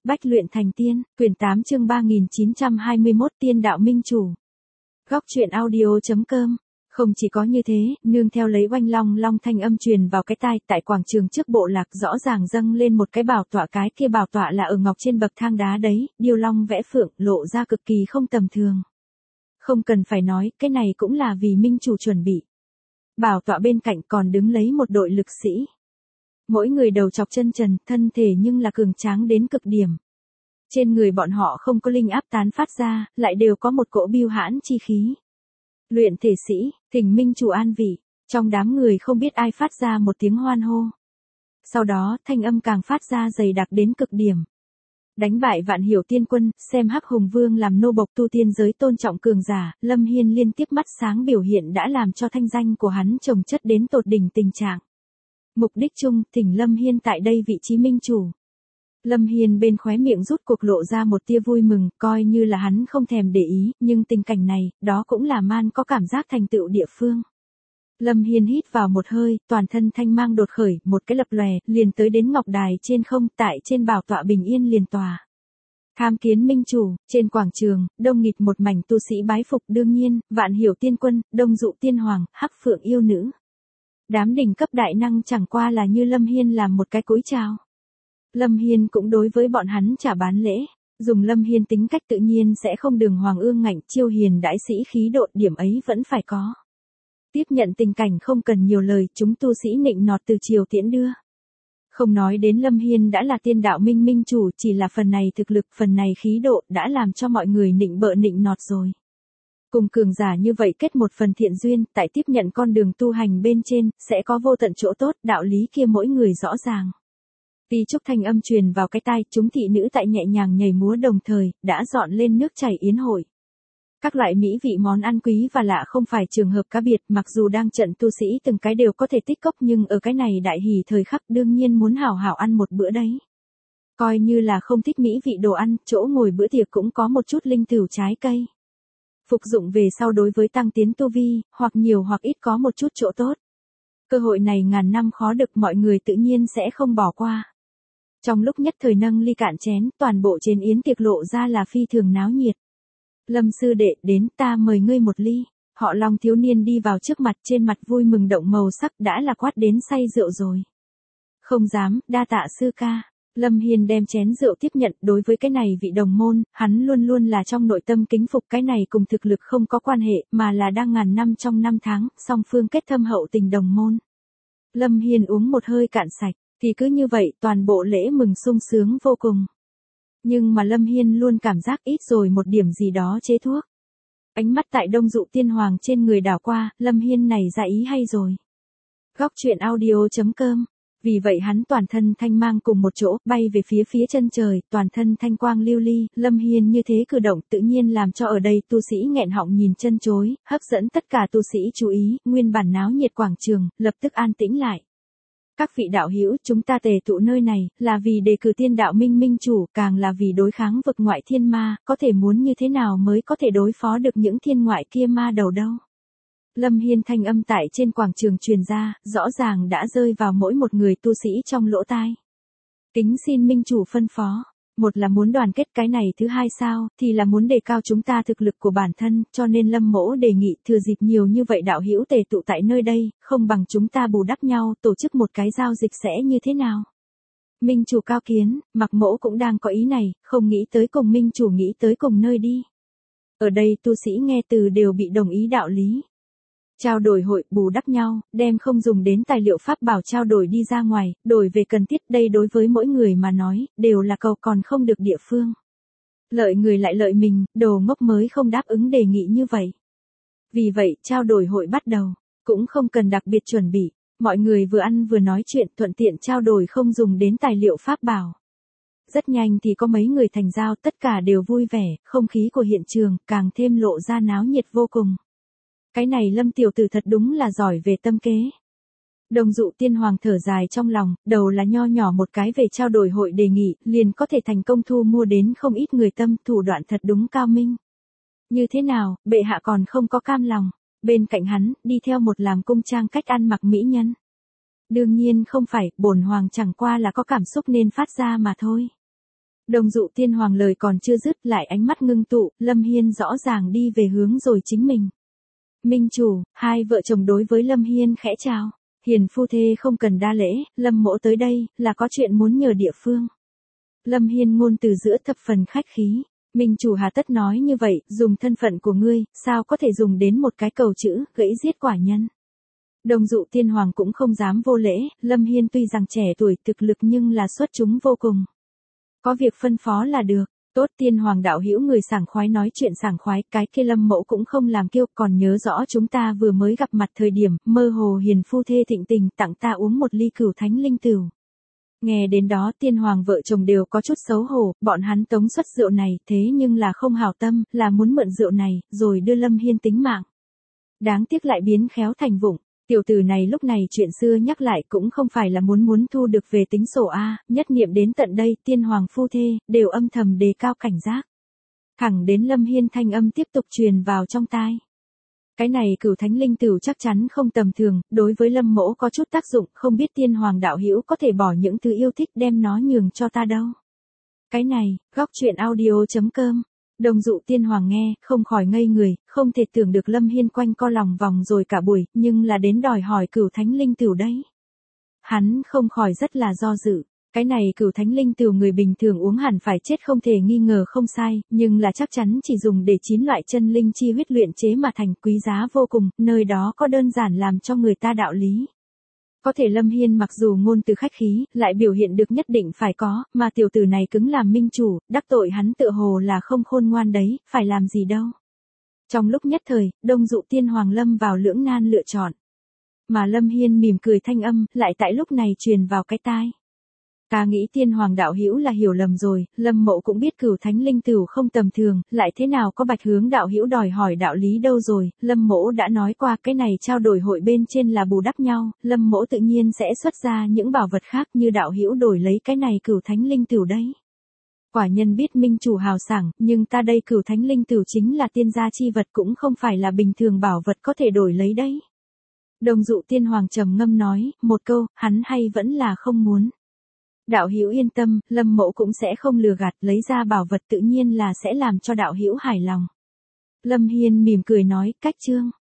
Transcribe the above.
Bách luyện thành tiên, quyển 8 chương 3921 Tiên đạo minh chủ. Góc truyện audio.com. Không chỉ có như thế, nương theo lấy oanh long long thanh âm truyền vào cái tai, tại quảng trường trước bộ lạc rõ ràng dâng lên một cái bảo tọa, cái kia bảo tọa là ở ngọc trên bậc thang đá đấy, điêu long vẽ phượng, lộ ra cực kỳ không tầm thường. Không cần phải nói, cái này cũng là vì minh chủ chuẩn bị. Bảo tọa bên cạnh còn đứng lấy một đội lực sĩ. Mỗi người đầu chọc chân trần, thân thể nhưng là cường tráng đến cực điểm. Trên người bọn họ không có linh áp tán phát ra, lại đều có một cỗ bưu hãn chi khí. Luyện thể sĩ, thỉnh minh chủ an vị, trong đám người không biết ai phát ra một tiếng hoan hô. Sau đó, thanh âm càng phát ra dày đặc đến cực điểm. Đánh bại Vạn Hiểu Tiên Quân, xem Hắc Hùng Vương làm nô bộc tu tiên giới tôn trọng cường giả, Lâm Hiên liên tiếp mắt sáng biểu hiện đã làm cho thanh danh của hắn chồng chất đến tột đỉnh tình trạng. Mục đích chung, thỉnh Lâm Hiên tại đây vị trí minh chủ. Lâm Hiên bên khóe miệng rút cuộc lộ ra một tia vui mừng, coi như là hắn không thèm để ý, nhưng tình cảnh này, đó cũng là man có cảm giác thành tựu địa phương. Lâm Hiên hít vào một hơi, toàn thân thanh mang đột khởi, một cái lập lòe, liền tới đến ngọc đài trên không, tại trên bảo tọa bình yên liền tòa. Tham kiến minh chủ, trên quảng trường, đông nghịt một mảnh tu sĩ bái phục, đương nhiên, Vạn Hiểu Tiên Quân, Đông Dụ Tiên Hoàng, Hắc Phượng yêu nữ. Đám đỉnh cấp đại năng chẳng qua là như Lâm Hiên làm một cái cúi chào. Lâm Hiên cũng đối với bọn hắn trả bán lễ, dùng Lâm Hiên tính cách tự nhiên sẽ không đường hoàng ương ngạnh, chiêu hiền đãi sĩ khí độ, điểm ấy vẫn phải có. Tiếp nhận tình cảnh không cần nhiều lời, chúng tu sĩ nịnh nọt từ chiều tiễn đưa. Không nói đến Lâm Hiên đã là tiên đạo minh minh chủ, chỉ là phần này thực lực, phần này khí độ đã làm cho mọi người nịnh bợ nịnh nọt rồi. Cùng cường giả như vậy kết một phần thiện duyên, tại tiếp nhận con đường tu hành bên trên, sẽ có vô tận chỗ tốt, đạo lý kia mỗi người rõ ràng. Tí trúc thanh âm truyền vào cái tai, chúng thị nữ tại nhẹ nhàng nhảy múa đồng thời, đã dọn lên nước chảy yến hội. Các loại mỹ vị món ăn quý và lạ không phải trường hợp cá biệt, mặc dù đang trận tu sĩ từng cái đều có thể tích cốc, nhưng ở cái này đại hỷ thời khắc đương nhiên muốn hảo hảo ăn một bữa đấy. Coi như là không thích mỹ vị đồ ăn, chỗ ngồi bữa tiệc cũng có một chút linh tửu trái cây. Phục dụng về sau đối với tăng tiến tu vi, hoặc nhiều hoặc ít có một chút chỗ tốt. Cơ hội này ngàn năm khó được, mọi người tự nhiên sẽ không bỏ qua. Trong lúc nhất thời nâng ly cạn chén, toàn bộ trên yến tiệc lộ ra là phi thường náo nhiệt. Lâm sư đệ, đến, ta mời ngươi một ly. Họ Long thiếu niên đi vào trước mặt, trên mặt vui mừng động màu sắc, đã là quát đến say rượu rồi. Không dám, đa tạ sư ca. Lâm Hiên đem chén rượu tiếp nhận, đối với cái này vị đồng môn, hắn luôn luôn là trong nội tâm kính phục, cái này cùng thực lực không có quan hệ, mà là đang ngàn năm trong năm tháng, song phương kết thâm hậu tình đồng môn. Lâm Hiên uống một hơi cạn sạch, thì cứ như vậy, toàn bộ lễ mừng sung sướng vô cùng. Nhưng mà Lâm Hiên luôn cảm giác ít rồi một điểm gì đó chế thuốc. Ánh mắt tại Đông Dụ Tiên Hoàng trên người đảo qua, Lâm Hiên này ra ý hay rồi. Góc truyện audio.com. Vì vậy hắn toàn thân thanh mang cùng một chỗ, bay về phía chân trời, toàn thân thanh quang lưu ly, Lâm Hiên như thế cử động tự nhiên làm cho ở đây tu sĩ nghẹn họng nhìn chân chối, hấp dẫn tất cả tu sĩ chú ý, nguyên bản náo nhiệt quảng trường, lập tức an tĩnh lại. Các vị đạo hữu, chúng ta tề tụ nơi này, là vì đề cử tiên đạo minh minh chủ, càng là vì đối kháng vực ngoại thiên ma, có thể muốn như thế nào mới có thể đối phó được những thiên ngoại kia ma đầu đâu. Lâm Hiên thanh âm tại trên quảng trường truyền ra, rõ ràng đã rơi vào mỗi một người tu sĩ trong lỗ tai. Kính xin minh chủ phân phó, một là muốn đoàn kết cái này, thứ hai sao, thì là muốn đề cao chúng ta thực lực của bản thân, cho nên Lâm mỗ đề nghị thừa dịp nhiều như vậy đạo hữu tề tụ tại nơi đây, không bằng chúng ta bù đắp nhau, tổ chức một cái giao dịch sẽ như thế nào. Minh chủ cao kiến, mặc mỗ cũng đang có ý này, không nghĩ tới cùng minh chủ nghĩ tới cùng nơi đi. Ở đây tu sĩ nghe từ đều bị đồng ý đạo lý. Trao đổi hội, bù đắp nhau, đem không dùng đến tài liệu pháp bảo trao đổi đi ra ngoài, đổi về cần thiết, đây đối với mỗi người mà nói, đều là cầu còn không được địa phương. Lợi người lại lợi mình, đồ ngốc mới không đáp ứng đề nghị như vậy. Vì vậy, trao đổi hội bắt đầu, cũng không cần đặc biệt chuẩn bị, mọi người vừa ăn vừa nói chuyện, thuận tiện trao đổi không dùng đến tài liệu pháp bảo. Rất nhanh thì có mấy người thành giao, tất cả đều vui vẻ, không khí của hiện trường càng thêm lộ ra náo nhiệt vô cùng. Cái này Lâm tiểu tử thật đúng là giỏi về tâm kế. Đồng Dụ Tiên Hoàng thở dài trong lòng, đầu là nho nhỏ một cái về trao đổi hội đề nghị, liền có thể thành công thu mua đến không ít người tâm, thủ đoạn thật đúng cao minh. Như thế nào, bệ hạ còn không có cam lòng, bên cạnh hắn, đi theo một làm cung trang cách ăn mặc mỹ nhân. Đương nhiên không phải, bổn hoàng chẳng qua là có cảm xúc nên phát ra mà thôi. Đồng Dụ Tiên Hoàng lời còn chưa dứt lại ánh mắt ngưng tụ, Lâm Hiên rõ ràng đi về hướng rồi chính mình. Minh chủ, hai vợ chồng đối với Lâm Hiên khẽ chào. Hiền phu thê không cần đa lễ, Lâm mỗ tới đây, là có chuyện muốn nhờ địa phương. Lâm Hiên ngôn từ giữa thập phần khách khí. Minh chủ hà tất nói như vậy, dùng thân phận của ngươi, sao có thể dùng đến một cái cầu chữ, gãy giết quả nhân. Đồng Dụ Tiên Hoàng cũng không dám vô lễ, Lâm Hiên tuy rằng trẻ tuổi thực lực nhưng là xuất chúng vô cùng. Có việc phân phó là được. Tốt, Tiên Hoàng đạo hữu người sảng khoái nói chuyện sảng khoái, cái kia Lâm mẫu cũng không làm kiêu, còn nhớ rõ chúng ta vừa mới gặp mặt thời điểm, mơ hồ hiền phu thê thịnh tình tặng ta uống một ly Cửu Thánh Linh Tửu. Nghe đến đó Tiên Hoàng vợ chồng đều có chút xấu hổ, bọn hắn tống xuất rượu này, thế nhưng là không hảo tâm, là muốn mượn rượu này, rồi đưa Lâm Hiên tính mạng. Đáng tiếc lại biến khéo thành vụng. Tiểu tử này lúc này chuyện xưa nhắc lại cũng không phải là muốn thu được về tính sổ A, nhất niệm đến tận đây Tiên Hoàng phu thê, đều âm thầm đề cao cảnh giác. Thẳng đến Lâm Hiên thanh âm tiếp tục truyền vào trong tai. Cái này Cửu Thánh Linh Tửu chắc chắn không tầm thường, đối với Lâm mỗ có chút tác dụng, không biết Tiên Hoàng đạo hữu có thể bỏ những thứ yêu thích đem nó nhường cho ta đâu. Cái này, góc truyện audio.com. Đồng Dụ Tiên Hoàng nghe, không khỏi ngây người, không thể tưởng được Lâm Hiên quanh co lòng vòng rồi cả buổi, nhưng là đến đòi hỏi Cửu Thánh Linh Tửu đấy. Hắn không khỏi rất là do dự. Cái này Cửu Thánh Linh Tửu người bình thường uống hẳn phải chết không thể nghi ngờ không sai, nhưng là chắc chắn chỉ dùng để 9 loại chân linh chi huyết luyện chế mà thành, quý giá vô cùng, nơi đó có đơn giản làm cho người ta đạo lý. Có thể Lâm Hiên mặc dù ngôn từ khách khí, lại biểu hiện được nhất định phải có, mà tiểu tử này cứng làm minh chủ, đắc tội hắn tựa hồ là không khôn ngoan đấy, phải làm gì đâu. Trong lúc nhất thời, Đồng Dụ Tiên Hoàng lâm vào lưỡng nan lựa chọn. Mà Lâm Hiên mỉm cười thanh âm, lại tại lúc này truyền vào cái tai. Ta nghĩ Tiên Hoàng đạo hữu là hiểu lầm rồi, Lâm mộ cũng biết Cửu Thánh Linh Tửu không tầm thường, lại thế nào có Bạch Hướng đạo hữu đòi hỏi đạo lý đâu rồi, Lâm mộ đã nói qua cái này trao đổi hội bên trên là bù đắp nhau, Lâm mộ tự nhiên sẽ xuất ra những bảo vật khác như đạo hữu đổi lấy cái này Cửu Thánh Linh Tửu đấy. Quả nhân biết minh chủ hào sảng, nhưng ta đây Cửu Thánh Linh Tửu chính là tiên gia chi vật cũng không phải là bình thường bảo vật có thể đổi lấy đấy. Đồng Dụ Tiên Hoàng trầm ngâm nói, một câu, hắn hay vẫn là không muốn. Đạo hữu yên tâm, Lâm mộ cũng sẽ không lừa gạt, lấy ra bảo vật tự nhiên là sẽ làm cho đạo hữu hài lòng. Lâm Hiên mỉm cười nói, cách chương.